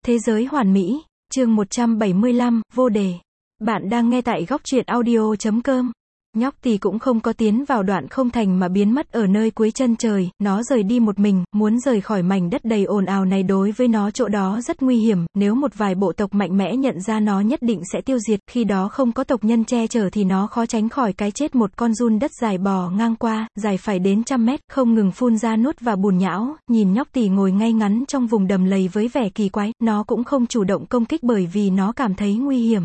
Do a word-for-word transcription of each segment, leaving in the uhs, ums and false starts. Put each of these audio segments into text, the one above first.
Thế giới hoàn mỹ, chương một trăm bảy mươi lăm, vô đề. Bạn đang nghe tại góc truyện audio chấm com. Nhóc tì cũng không có tiến vào đoạn không thành mà biến mất ở nơi cuối chân trời, nó rời đi một mình, muốn rời khỏi mảnh đất đầy ồn ào này đối với nó chỗ đó rất nguy hiểm, nếu một vài bộ tộc mạnh mẽ nhận ra nó nhất định sẽ tiêu diệt, khi đó không có tộc nhân che chở thì nó khó tránh khỏi cái chết. Một con giun đất dài bò ngang qua, dài phải đến trăm mét, không ngừng phun ra nuốt và bùn nhão, nhìn nhóc tì ngồi ngay ngắn trong vùng đầm lầy với vẻ kỳ quái, nó cũng không chủ động công kích bởi vì nó cảm thấy nguy hiểm.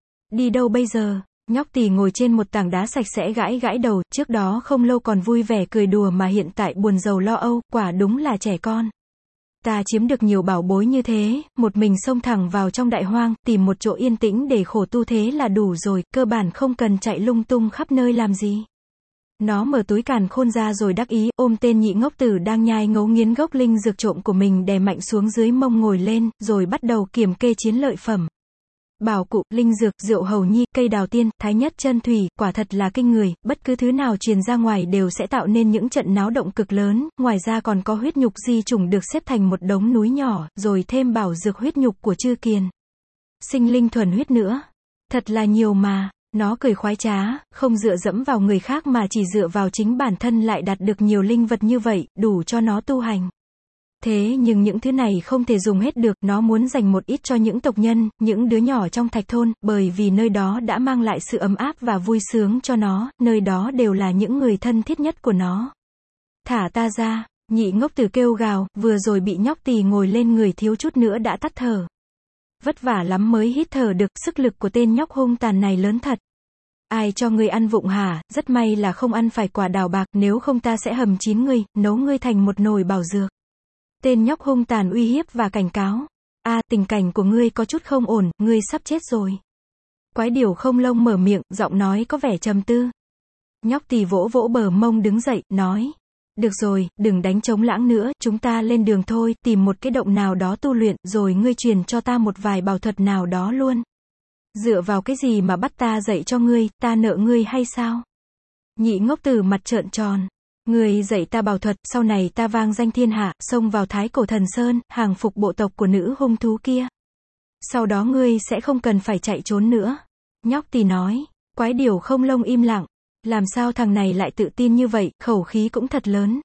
Đi đâu bây giờ? Nhóc tì ngồi trên một tảng đá sạch sẽ gãi gãi đầu, trước đó không lâu còn vui vẻ cười đùa mà hiện tại buồn rầu lo âu, quả đúng là trẻ con. Ta chiếm được nhiều bảo bối như thế, một mình xông thẳng vào trong đại hoang, tìm một chỗ yên tĩnh để khổ tu thế là đủ rồi, cơ bản không cần chạy lung tung khắp nơi làm gì. Nó mở túi càn khôn ra rồi đắc ý, ôm tên nhị ngốc tử đang nhai ngấu nghiến gốc linh dược trộm của mình đè mạnh xuống dưới mông ngồi lên, rồi bắt đầu kiểm kê chiến lợi phẩm. Bảo cụ, linh dược, rượu hầu nhi, cây đào tiên, thái nhất chân thủy, quả thật là kinh người, bất cứ thứ nào truyền ra ngoài đều sẽ tạo nên những trận náo động cực lớn, ngoài ra còn có huyết nhục di chủng được xếp thành một đống núi nhỏ, rồi thêm bảo dược huyết nhục của Chư Kiền. Sinh linh thuần huyết nữa. Thật là nhiều mà. Nó cười khoái trá, không dựa dẫm vào người khác mà chỉ dựa vào chính bản thân lại đạt được nhiều linh vật như vậy, đủ cho nó tu hành. Thế nhưng những thứ này không thể dùng hết được, nó muốn dành một ít cho những tộc nhân, những đứa nhỏ trong thạch thôn, bởi vì nơi đó đã mang lại sự ấm áp và vui sướng cho nó, nơi đó đều là những người thân thiết nhất của nó. Thả ta ra, nhị ngốc tử kêu gào, vừa rồi bị nhóc tì ngồi lên người thiếu chút nữa đã tắt thở. Vất vả lắm mới hít thở được, sức lực của tên nhóc hung tàn này lớn thật. Ai cho ngươi ăn vụng hả, rất may là không ăn phải quả đào bạc, nếu không ta sẽ hầm chín ngươi, nấu ngươi thành một nồi bảo dược. Tên nhóc hung tàn uy hiếp và cảnh cáo. A, à, tình cảnh của ngươi có chút không ổn, ngươi sắp chết rồi. Quái điểu không lông mở miệng, giọng nói có vẻ trầm tư. Nhóc tì vỗ vỗ bờ mông đứng dậy, nói. Được rồi, đừng đánh trống lãng nữa, chúng ta lên đường thôi, tìm một cái động nào đó tu luyện, rồi ngươi truyền cho ta một vài bảo thuật nào đó luôn. Dựa vào cái gì mà bắt ta dạy cho ngươi, ta nợ ngươi hay sao? Nhị ngốc tử mặt trợn tròn. Người dạy ta bảo thuật, sau này ta vang danh thiên hạ, xông vào Thái Cổ Thần Sơn, hàng phục bộ tộc của nữ hung thú kia. Sau đó ngươi sẽ không cần phải chạy trốn nữa. Nhóc tì nói. Quái điểu không lông im lặng. Làm sao thằng này lại tự tin như vậy, khẩu khí cũng thật lớn.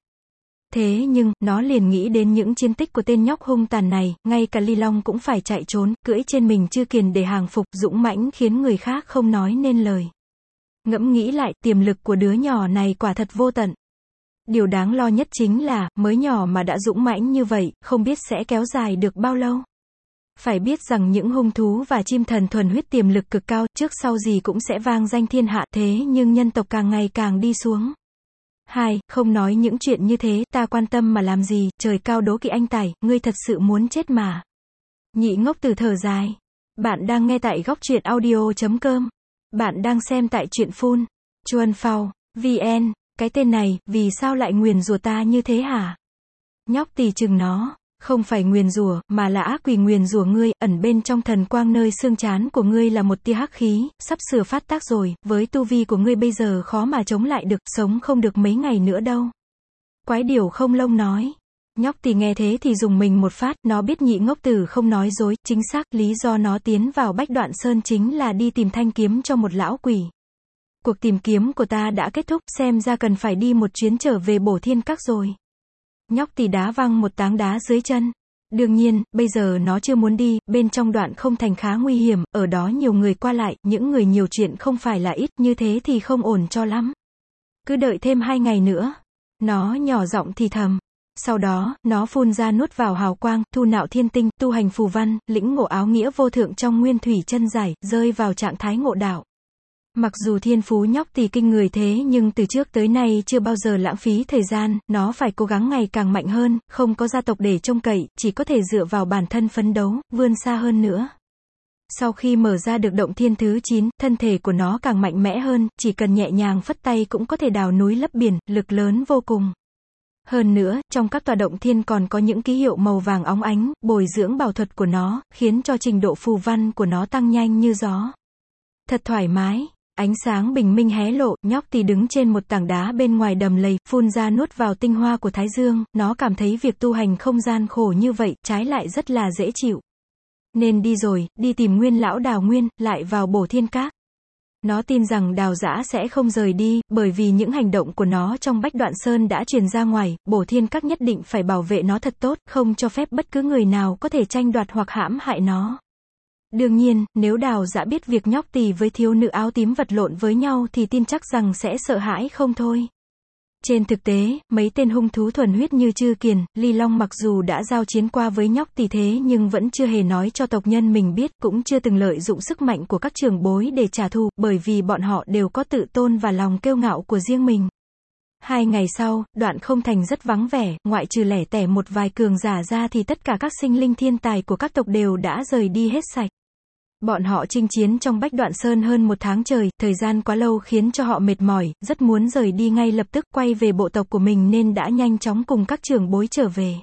Thế nhưng, nó liền nghĩ đến những chiến tích của tên nhóc hung tàn này, ngay cả Ly Long cũng phải chạy trốn, cưỡi trên mình Chư Kiền để hàng phục, dũng mãnh khiến người khác không nói nên lời. Ngẫm nghĩ lại, tiềm lực của đứa nhỏ này quả thật vô tận. Điều đáng lo nhất chính là, mới nhỏ mà đã dũng mãnh như vậy, không biết sẽ kéo dài được bao lâu. Phải biết rằng những hung thú và chim thần thuần huyết tiềm lực cực cao, trước sau gì cũng sẽ vang danh thiên hạ, thế nhưng nhân tộc càng ngày càng đi xuống. Hai, không nói những chuyện như thế, ta quan tâm mà làm gì, trời cao đố kỵ anh tài, ngươi thật sự muốn chết mà. Nhị ngốc tử thở dài. Bạn đang nghe tại góc truyện audio chấm com. Bạn đang xem tại truyện phun. Chuan Phao, vn. Cái tên này, vì sao lại nguyền rủa ta như thế hả? Nhóc tì chừng nó, không phải nguyền rủa, mà là ác quỷ nguyền rủa ngươi, ẩn bên trong thần quang nơi xương trán của ngươi là một tia hắc khí, sắp sửa phát tác rồi, với tu vi của ngươi bây giờ khó mà chống lại được, sống không được mấy ngày nữa đâu. Quái điểu không lông nói. Nhóc tì nghe thế thì dùng mình một phát, nó biết nhị ngốc tử không nói dối, chính xác, lý do nó tiến vào Bách Đoạn Sơn chính là đi tìm thanh kiếm cho một lão quỷ. Cuộc tìm kiếm của ta đã kết thúc, xem ra cần phải đi một chuyến trở về Bổ Thiên Các rồi. Nhóc tì đá văng một tảng đá dưới chân. Đương nhiên, bây giờ nó chưa muốn đi, bên trong đoạn không thành khá nguy hiểm, ở đó nhiều người qua lại, những người nhiều chuyện không phải là ít, như thế thì không ổn cho lắm. Cứ đợi thêm hai ngày nữa. Nó nhỏ giọng thì thầm. Sau đó, nó phun ra nuốt vào hào quang, thu nạo thiên tinh, tu hành phù văn, lĩnh ngộ áo nghĩa vô thượng trong nguyên thủy chân giải, rơi vào trạng thái ngộ đạo. Mặc dù thiên phú nhóc tì kinh người thế nhưng từ trước tới nay chưa bao giờ lãng phí thời gian, nó phải cố gắng ngày càng mạnh hơn, không có gia tộc để trông cậy, chỉ có thể dựa vào bản thân phấn đấu, vươn xa hơn nữa. Sau khi mở ra được động thiên thứ chín, thân thể của nó càng mạnh mẽ hơn, chỉ cần nhẹ nhàng phất tay cũng có thể đào núi lấp biển, lực lớn vô cùng. Hơn nữa, trong các tòa động thiên còn có những ký hiệu màu vàng óng ánh, bồi dưỡng bảo thuật của nó, khiến cho trình độ phù văn của nó tăng nhanh như gió. Thật thoải mái. Ánh sáng bình minh hé lộ, nhóc tì đứng trên một tảng đá bên ngoài đầm lầy, phun ra nuốt vào tinh hoa của Thái Dương, nó cảm thấy việc tu hành không gian khổ như vậy, trái lại rất là dễ chịu. Nên đi rồi, đi tìm Nguyên lão Đào Nguyên, lại vào Bổ Thiên Các. Nó tin rằng Đào Giã sẽ không rời đi, bởi vì những hành động của nó trong Bách Đoạn Sơn đã truyền ra ngoài, Bổ Thiên Các nhất định phải bảo vệ nó thật tốt, không cho phép bất cứ người nào có thể tranh đoạt hoặc hãm hại nó. Đương nhiên, nếu Đào Giã biết việc nhóc tỳ với thiếu nữ áo tím vật lộn với nhau thì tin chắc rằng sẽ sợ hãi không thôi. Trên thực tế, mấy tên hung thú thuần huyết như Trư Kiền, Ly Long mặc dù đã giao chiến qua với nhóc tỳ thế nhưng vẫn chưa hề nói cho tộc nhân mình biết, cũng chưa từng lợi dụng sức mạnh của các trưởng bối để trả thù, bởi vì bọn họ đều có tự tôn và lòng kiêu ngạo của riêng mình. Hai ngày sau, Đoạn Không Thành rất vắng vẻ, ngoại trừ lẻ tẻ một vài cường giả ra thì tất cả các sinh linh thiên tài của các tộc đều đã rời đi hết sạch. Bọn họ chinh chiến trong Bách Đoạn Sơn hơn một tháng trời, thời gian quá lâu khiến cho họ mệt mỏi, rất muốn rời đi ngay lập tức quay về bộ tộc của mình nên đã nhanh chóng cùng các trưởng bối trở về.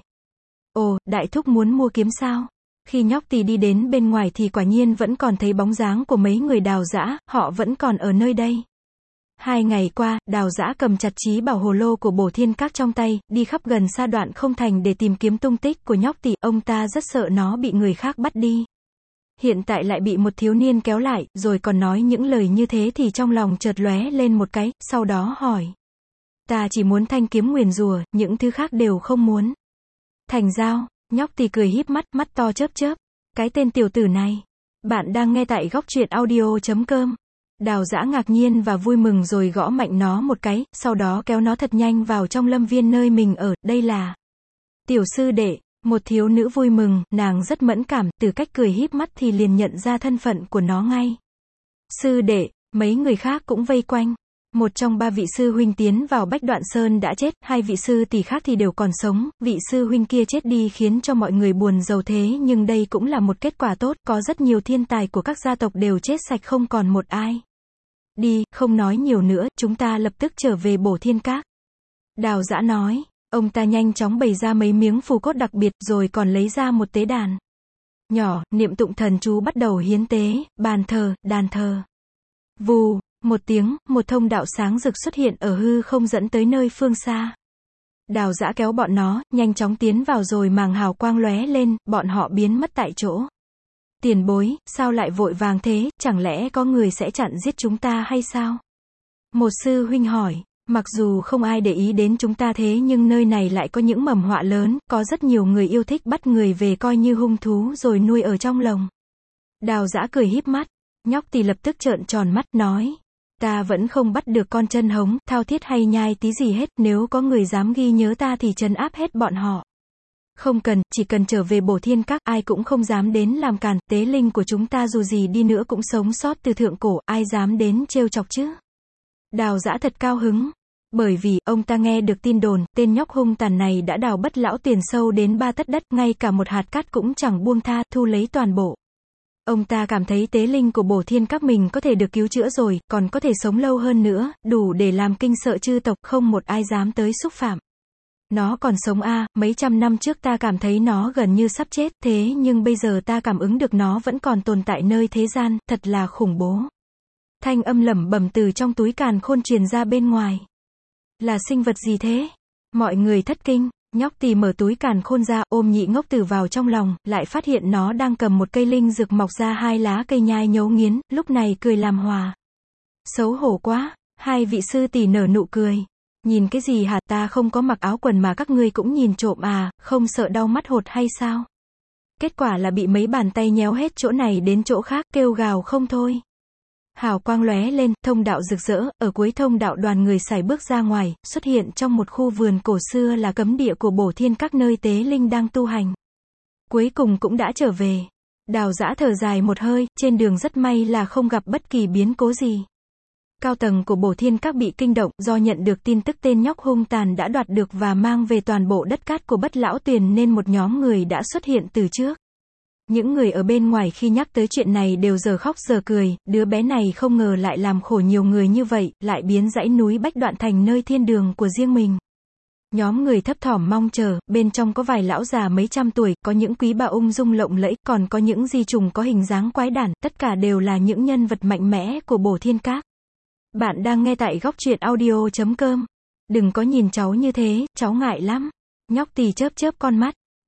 Ồ, đại thúc muốn mua kiếm sao? Khi nhóc tỳ đi đến bên ngoài thì quả nhiên vẫn còn thấy bóng dáng của mấy người Đào Giã, họ vẫn còn ở nơi đây. Hai ngày qua, Đào Giã cầm chặt chí bảo hồ lô của Bổ Thiên Các trong tay, đi khắp gần xa Đoạn Không Thành để tìm kiếm tung tích của nhóc tỳ, ông ta rất sợ nó bị người khác bắt đi. Hiện tại lại bị một thiếu niên kéo lại, rồi còn nói những lời như thế thì trong lòng chợt lóe lên một cái, sau đó hỏi. Ta chỉ muốn thanh kiếm nguyền rủa, những thứ khác đều không muốn. Thành giao, nhóc tỳ cười híp mắt, mắt to chớp chớp. Cái tên tiểu tử này. Bạn đang nghe tại góc truyện audio chấm com. Đào Giã ngạc nhiên và vui mừng rồi gõ mạnh nó một cái, sau đó kéo nó thật nhanh vào trong lâm viên nơi mình ở, đây là tiểu sư đệ. Một thiếu nữ vui mừng, nàng rất mẫn cảm, từ cách cười híp mắt thì liền nhận ra thân phận của nó ngay. Sư đệ, mấy người khác cũng vây quanh. Một trong ba vị sư huynh tiến vào Bách Đoạn Sơn đã chết, hai vị sư tỷ khác thì đều còn sống, vị sư huynh kia chết đi khiến cho mọi người buồn rầu thế nhưng đây cũng là một kết quả tốt, có rất nhiều thiên tài của các gia tộc đều chết sạch không còn một ai. Đi, không nói nhiều nữa, chúng ta lập tức trở về Bổ Thiên Các. Đào Giã nói. Ông ta nhanh chóng bày ra mấy miếng phù cốt đặc biệt rồi còn lấy ra một tế đàn nhỏ, niệm tụng thần chú bắt đầu hiến tế, bàn thờ, đàn thờ. Vù, một tiếng, một thông đạo sáng rực xuất hiện ở hư không dẫn tới nơi phương xa. Đào Giã kéo bọn nó, nhanh chóng tiến vào rồi màng hào quang lóe lên, bọn họ biến mất tại chỗ. Tiền bối, sao lại vội vàng thế, chẳng lẽ có người sẽ chặn giết chúng ta hay sao? Một sư huynh hỏi. Mặc dù không ai để ý đến chúng ta thế nhưng nơi này lại có những mầm họa lớn, có rất nhiều người yêu thích bắt người về coi như hung thú rồi nuôi ở trong lồng. Đào Giã cười híp mắt, nhóc tỳ lập tức trợn tròn mắt, nói. Ta vẫn không bắt được con chân hống, thao thiết hay nhai tí gì hết, nếu có người dám ghi nhớ ta thì trấn áp hết bọn họ. Không cần, chỉ cần trở về Bổ Thiên Các, ai cũng không dám đến làm cản, tế linh của chúng ta dù gì đi nữa cũng sống sót từ thượng cổ, ai dám đến trêu chọc chứ? Đào Giã thật cao hứng. Bởi vì, ông ta nghe được tin đồn, tên nhóc hung tàn này đã đào Bất Lão Tuyền sâu đến ba tấc đất, ngay cả một hạt cát cũng chẳng buông tha, thu lấy toàn bộ. Ông ta cảm thấy tế linh của Bổ Thiên Các mình có thể được cứu chữa rồi, còn có thể sống lâu hơn nữa, đủ để làm kinh sợ chư tộc, không một ai dám tới xúc phạm. Nó còn sống a, à, mấy trăm năm trước ta cảm thấy nó gần như sắp chết, thế nhưng bây giờ ta cảm ứng được nó vẫn còn tồn tại nơi thế gian, thật là khủng bố. Thanh âm lẩm bẩm từ trong túi càn khôn truyền ra bên ngoài. Là sinh vật gì thế? Mọi người thất kinh, nhóc tỳ mở túi càn khôn ra, ôm nhị ngốc tử vào trong lòng, lại phát hiện nó đang cầm một cây linh dược mọc ra hai lá cây nhai nhấu nghiến, lúc này cười làm hòa. Xấu hổ quá, hai vị sư tỷ nở nụ cười. Nhìn cái gì hả, ta không có mặc áo quần mà các ngươi cũng nhìn trộm à, không sợ đau mắt hột hay sao? Kết quả là bị mấy bàn tay nhéo hết chỗ này đến chỗ khác, kêu gào không thôi. Hào quang lóe lên, thông đạo rực rỡ, ở cuối thông đạo đoàn người sải bước ra ngoài, xuất hiện trong một khu vườn cổ xưa là cấm địa của Bổ Thiên Các nơi tế linh đang tu hành. Cuối cùng cũng đã trở về. Đào Giã thở dài một hơi, trên đường rất may là không gặp bất kỳ biến cố gì. Cao tầng của Bổ Thiên Các bị kinh động, do nhận được tin tức tên nhóc hung tàn đã đoạt được và mang về toàn bộ đất cát của Bất Lão Tuyền nên một nhóm người đã xuất hiện từ trước. Những người ở bên ngoài khi nhắc tới chuyện này đều giờ khóc giờ cười, đứa bé này không ngờ lại làm khổ nhiều người như vậy, lại biến dãy núi Bách Đoạn thành nơi thiên đường của riêng mình. Nhóm người thấp thỏm mong chờ, bên trong có vài lão già mấy trăm tuổi, có những quý bà ung dung lộng lẫy, còn có những di trùng có hình dáng quái đản, tất cả đều là những nhân vật mạnh mẽ của Bổ Thiên Các. Bạn đang nghe tại góc truyện audio chấm com. Đừng có nhìn cháu như thế, cháu ngại lắm. Nhóc tỳ chớp chớp con mắt.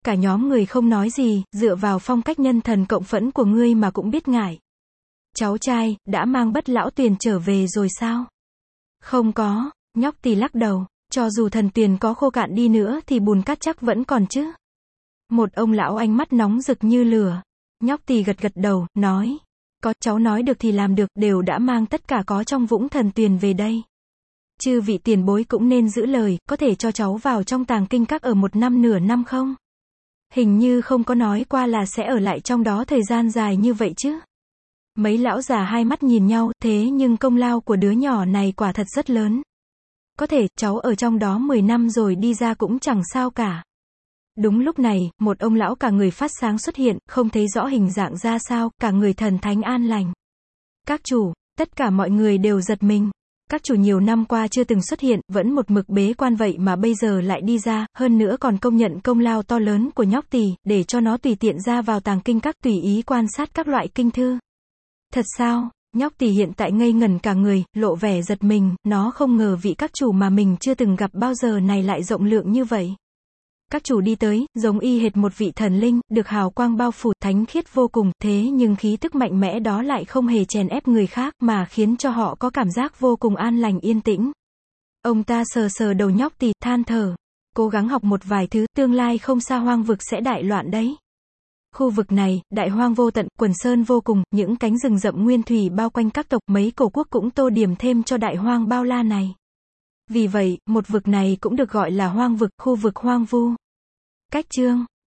Cả nhóm người không nói gì, dựa vào phong cách nhân thần cộng phẫn của ngươi mà cũng biết ngại. Cháu trai, đã mang Bất Lão Tuyền trở về rồi sao? Không có, nhóc tỳ lắc đầu, cho dù thần tuyền có khô cạn đi nữa thì bùn cát chắc vẫn còn chứ. Một ông lão ánh mắt nóng rực như lửa. Nhóc tỳ gật gật đầu, nói. Có, cháu nói được thì làm được, đều đã mang tất cả có trong vũng thần tuyền về đây. Chư vị tiền bối cũng nên giữ lời, có thể cho cháu vào trong tàng kinh các ở một năm nửa năm không? Hình như không có nói qua là sẽ ở lại trong đó thời gian dài như vậy chứ. Mấy lão già hai mắt nhìn nhau, thế nhưng công lao của đứa nhỏ này quả thật rất lớn. Có thể, cháu ở trong đó mười năm rồi đi ra cũng chẳng sao cả. Đúng lúc này, một ông lão cả người phát sáng xuất hiện, không thấy rõ hình dạng ra sao, cả người thần thánh an lành. Các chủ, tất cả mọi người đều giật mình. Các chủ nhiều năm qua chưa từng xuất hiện, vẫn một mực bế quan vậy mà bây giờ lại đi ra, hơn nữa còn công nhận công lao to lớn của nhóc tỳ, để cho nó tùy tiện ra vào tàng kinh các tùy ý quan sát các loại kinh thư. Thật sao? Nhóc tỳ hiện tại ngây ngẩn cả người, lộ vẻ giật mình, nó không ngờ vị các chủ mà mình chưa từng gặp bao giờ này lại rộng lượng như vậy. Các chủ đi tới, giống y hệt một vị thần linh, được hào quang bao phủ, thánh khiết vô cùng, thế nhưng khí tức mạnh mẽ đó lại không hề chèn ép người khác, mà khiến cho họ có cảm giác vô cùng an lành yên tĩnh. Ông ta sờ sờ đầu nhóc tỳ, than thở. Cố gắng học một vài thứ, tương lai không xa hoang vực sẽ đại loạn đấy. Khu vực này, đại hoang vô tận, quần sơn vô cùng, những cánh rừng rậm nguyên thủy bao quanh các tộc, mấy cổ quốc cũng tô điểm thêm cho đại hoang bao la này. Vì vậy, một vực này cũng được gọi là hoang vực, khu vực hoang vu. Cách chương